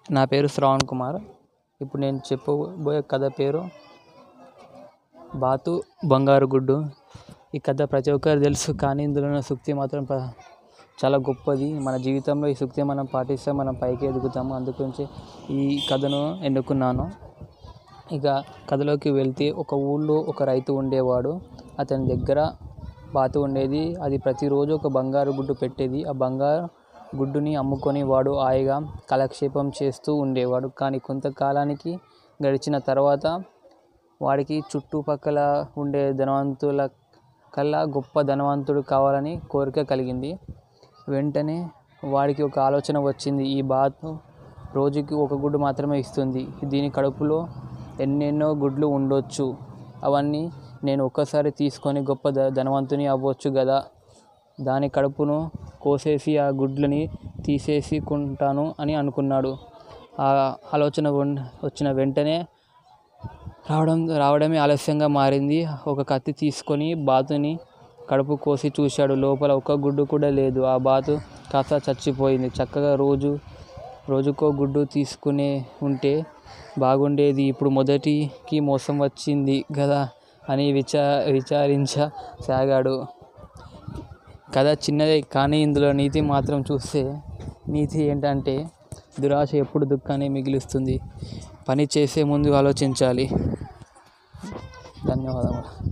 నా పేరు శ్రవణ్ కుమార్. ఇప్పుడు నేను చెప్పబోయే కథ పేరు బాతు బంగారు గుడ్డు. ఈ కథ ప్రతి ఒక్కరు తెలుసు, కానీ ఇందులో ఉన్న సూక్తి మాత్రం చాలా గొప్పది. మన జీవితంలో ఈ సూక్తి మనం పాటిస్తే మనం పైకి ఎదుగుతాము. అందుగురించి ఈ కథను ఎన్నుకున్నాను. ఇక కథలోకి వెళ్తే, ఒక ఊళ్ళో ఒక రైతు ఉండేవాడు. అతని దగ్గర బాతు ఉండేది. అది ప్రతిరోజు ఒక బంగారు గుడ్డు పెట్టేది. ఆ బంగారు గుడ్డుని అమ్ముకొని వాడు హాయిగా కాలక్షేపం చేస్తూ ఉండేవాడు. కానీ కొంతకాలానికి గడిచిన తర్వాత వాడికి చుట్టుపక్కల ఉండే ధనవంతుల కల్లా గొప్ప ధనవంతుడు కావాలని కోరిక కలిగింది. వెంటనే వాడికి ఒక ఆలోచన వచ్చింది. ఈ బాతు రోజుకి ఒక గుడ్డు మాత్రమే ఇస్తుంది. దీని కడుపులో ఎన్నెన్నో గుడ్లు ఉండొచ్చు. అవన్నీ నేను ఒక్కసారి తీసుకొని గొప్ప ధనవంతుని అవ్వచ్చు కదా. దాని కడుపును కోసేసి ఆ గుడ్లని తీసేసుకుంటాను అని అనుకున్నాడు. ఆ ఆలోచన వచ్చిన వెంటనే రావడమే ఆలస్యంగా మారింది. ఒక కత్తి తీసుకొని బాతుని కడుపు కోసి చూశాడు. లోపల ఒక్క గుడ్డు కూడా లేదు. ఆ బాతు కాస్త చచ్చిపోయింది. చక్కగా రోజుకో గుడ్డు తీసుకునే ఉంటే బాగుండేది. ఇప్పుడు మొదటికి మోసం వచ్చింది కదా అని విచారించసాగాడు. కథ చిన్నదే, కానీ ఇందులో నీతి మాత్రం చూస్తే, నీతి ఏంటంటే, దురాశ ఎప్పుడు దుఃఖాన్ని మిగిలిస్తుంది. పని చేసే ముందు ఆలోచించాలి. ధన్యవాదములు.